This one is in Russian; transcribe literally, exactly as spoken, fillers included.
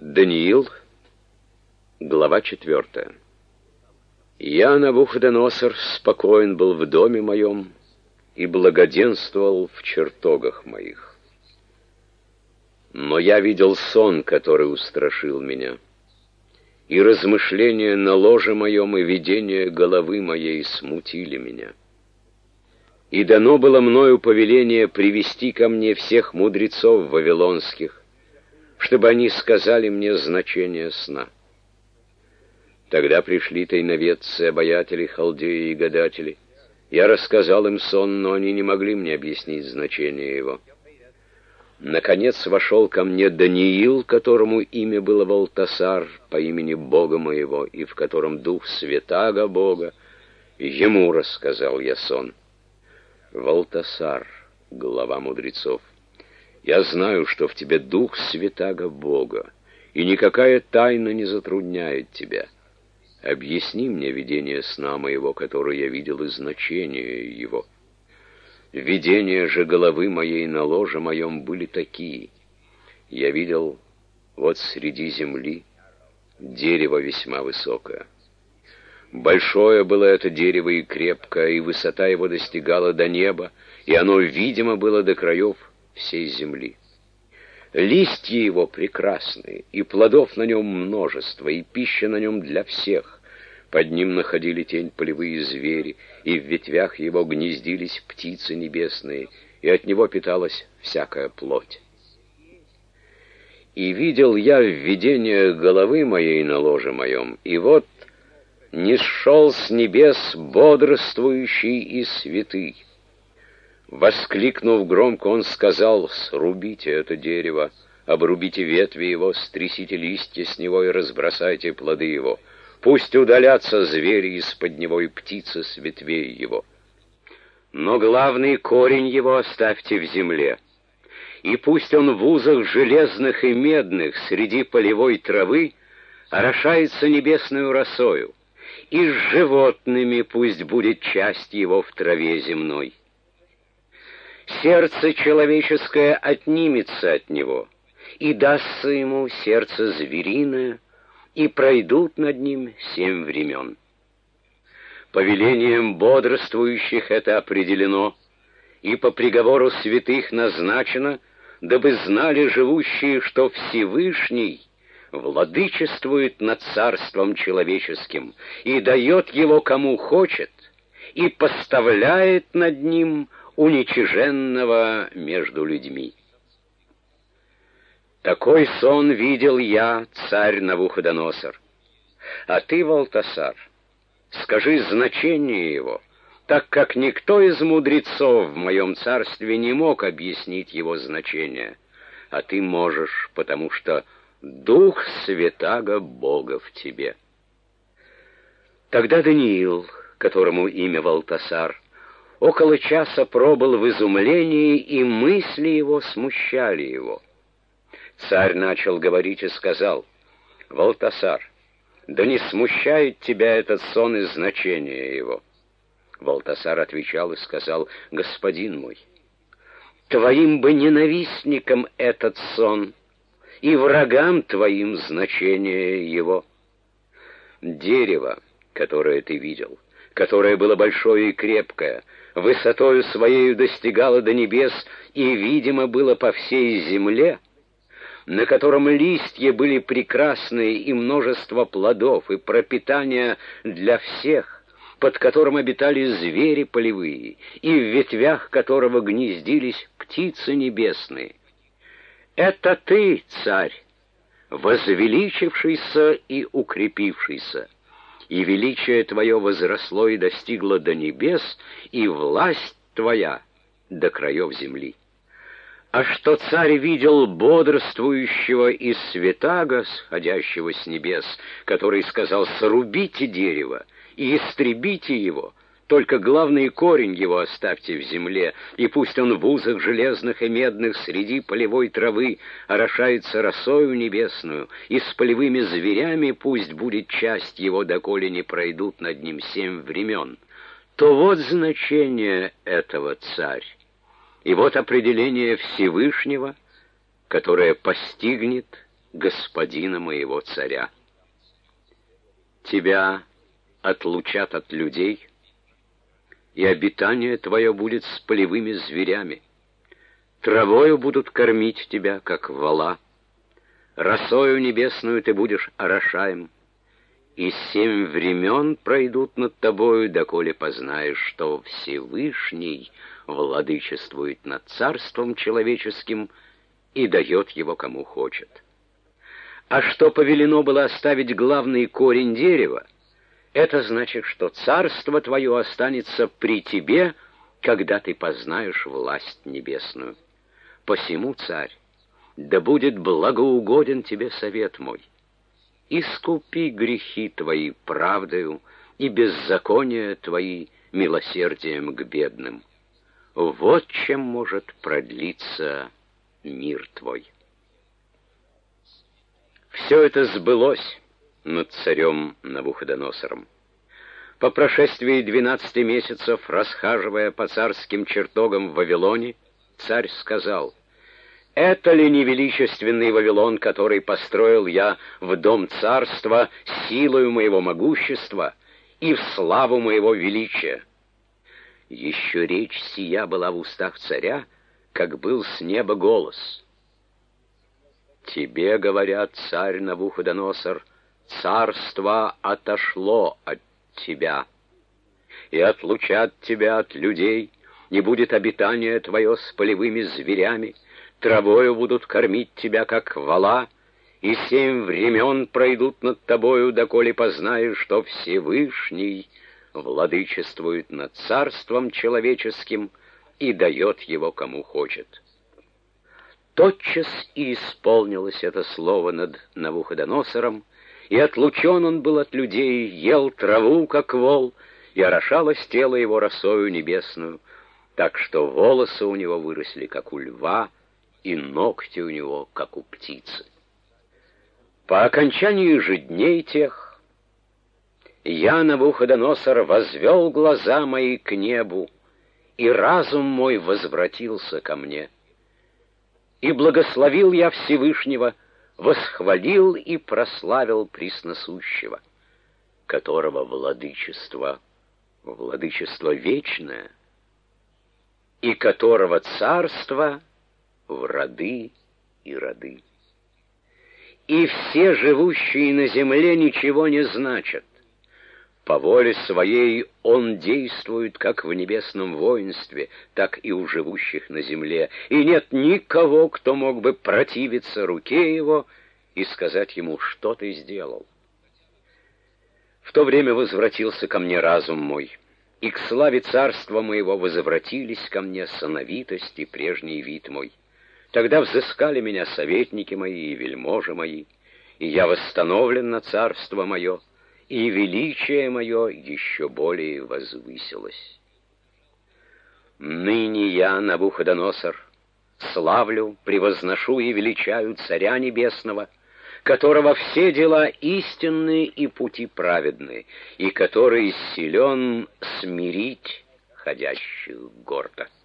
Даниил, глава четвертая. Я, Навуходоносор, спокоен был в доме моем и благоденствовал в чертогах моих. Но я видел сон, который устрашил меня, и размышления на ложе моем и видение головы моей смутили меня. И дано было мною повеление привести ко мне всех мудрецов вавилонских, чтобы они сказали мне значение сна. Тогда пришли тайноведцы, обаятели, халдеи и гадатели. Я рассказал им сон, но они не могли мне объяснить значение его. Наконец вошел ко мне Даниил, которому имя было Валтасар, по имени Бога моего, и в котором дух святаго Бога. Ему рассказал я сон. Валтасар, глава мудрецов, я знаю, что в тебе дух святаго Бога, и никакая тайна не затрудняет тебя. Объясни мне видение сна моего, которое я видел, и значение его. Видения же головы моей на ложе моем были такие. Я видел вот среди земли дерево весьма высокое. Большое было это дерево и крепкое, и высота его достигала до неба, и оно видимо было до краев всей земли. Листья его прекрасные, и плодов на нем множество, и пища на нем для всех. Под ним находили тень полевые звери, и в ветвях его гнездились птицы небесные, и от него питалась всякая плоть. И видел я в видении головы моей на ложе моем, и вот нисшел с небес бодрствующий и святый. Воскликнув громко, он сказал: «Срубите это дерево, обрубите ветви его, стрясите листья с него и разбросайте плоды его. Пусть удалятся звери из-под него и птицы с ветвей его. Но главный корень его оставьте в земле, и пусть он в узах железных и медных среди полевой травы орошается небесную росою, и с животными пусть будет часть его в траве земной. Сердце человеческое отнимется от него, и дастся ему сердце звериное, и пройдут над ним семь времен. Повелением бодрствующих это определено, и по приговору святых назначено, дабы знали живущие, что Всевышний владычествует над царством человеческим и дает его кому хочет, и поставляет над ним уничиженного между людьми. Такой сон видел я, царь Навуходоносор. А ты, Валтасар, скажи значение его, так как никто из мудрецов в моем царстве не мог объяснить его значение, а ты можешь, потому что дух святаго Бога в тебе. Тогда Даниил, которому имя Валтасар, около часа пробыл в изумлении, и мысли его смущали его. Царь начал говорить и сказал: «Валтасар, да не смущает тебя этот сон и значение его?» Валтасар отвечал и сказал: «Господин мой, твоим бы ненавистникам этот сон, и врагам твоим значение его. Дерево, которое ты видел, которое было большое и крепкое, высотою своею достигало до небес и видимо было по всей земле, на котором листья были прекрасные и множество плодов, и пропитание для всех, под которым обитали звери полевые, и в ветвях которого гнездились птицы небесные. Это ты, царь, возвеличившийся и укрепившийся, и величие твое возросло и достигло до небес, и власть твоя до краев земли. А что царь видел бодрствующего из святаго, сходящего с небес, который сказал: «Срубите дерево и истребите его, только главный корень его оставьте в земле, и пусть он в узах железных и медных среди полевой травы орошается росою небесную, и с полевыми зверями пусть будет часть его, доколе не пройдут над ним семь времен», то вот значение этого, царь. И вот определение Всевышнего, которое постигнет господина моего царя. Тебя отлучат от людей, и обитание твое будет с полевыми зверями. Травою будут кормить тебя, как вола, росою небесную ты будешь орошаем, и семь времен пройдут над тобою, доколе познаешь, что Всевышний владычествует над царством человеческим и дает его кому хочет. А что повелено было оставить главный корень дерева, это значит, что царство твое останется при тебе, когда ты познаешь власть небесную. Посему, царь, да будет благоугоден тебе совет мой. Искупи грехи твои правдою и беззакония твои милосердием к бедным. Вот чем может продлиться мир твой. Все это сбылось над царем Навуходоносором. По прошествии двенадцати месяцев, расхаживая по царским чертогам в Вавилоне, царь сказал: «Это ли не величественный Вавилон, который построил я в дом царства силою моего могущества и в славу моего величия?» Еще речь сия была в устах царя, как был с неба голос. «Тебе, говорят, царь Навуходоносор, царство отошло от тебя, и отлучат тебя от людей, не будет обитания твое с полевыми зверями, травою будут кормить тебя, как вола, и семь времен пройдут над тобою, доколе познаешь, что Всевышний владычествует над царством человеческим и дает его кому хочет». Тотчас и исполнилось это слово над Навуходоносором, и отлучен он был от людей, ел траву, как вол, и орошалось тело его росою небесную, так что волосы у него выросли, как у льва, и ногти у него, как у птицы. По окончании же дней тех я, Навуходоносор, возвел глаза мои к небу, и разум мой возвратился ко мне. И благословил я Всевышнего, восхвалил и прославил Пресносущего, которого владычество, владычество вечное, и которого царство в роды и роды. И все живущие на земле ничего не значат. По воле своей он действует как в небесном воинстве, так и у живущих на земле, и нет никого, кто мог бы противиться руке его и сказать ему: что ты сделал. В то время возвратился ко мне разум мой, и к славе царства моего возвратились ко мне сановитость и прежний вид мой. Тогда взыскали меня советники мои и вельможи мои, и я восстановлен на царство мое, и величие мое еще более возвысилось. Ныне я, Навуходоносор, славлю, превозношу и величаю Царя Небесного, которого все дела истинные и пути праведные, и который силен смирить ходящих гордо.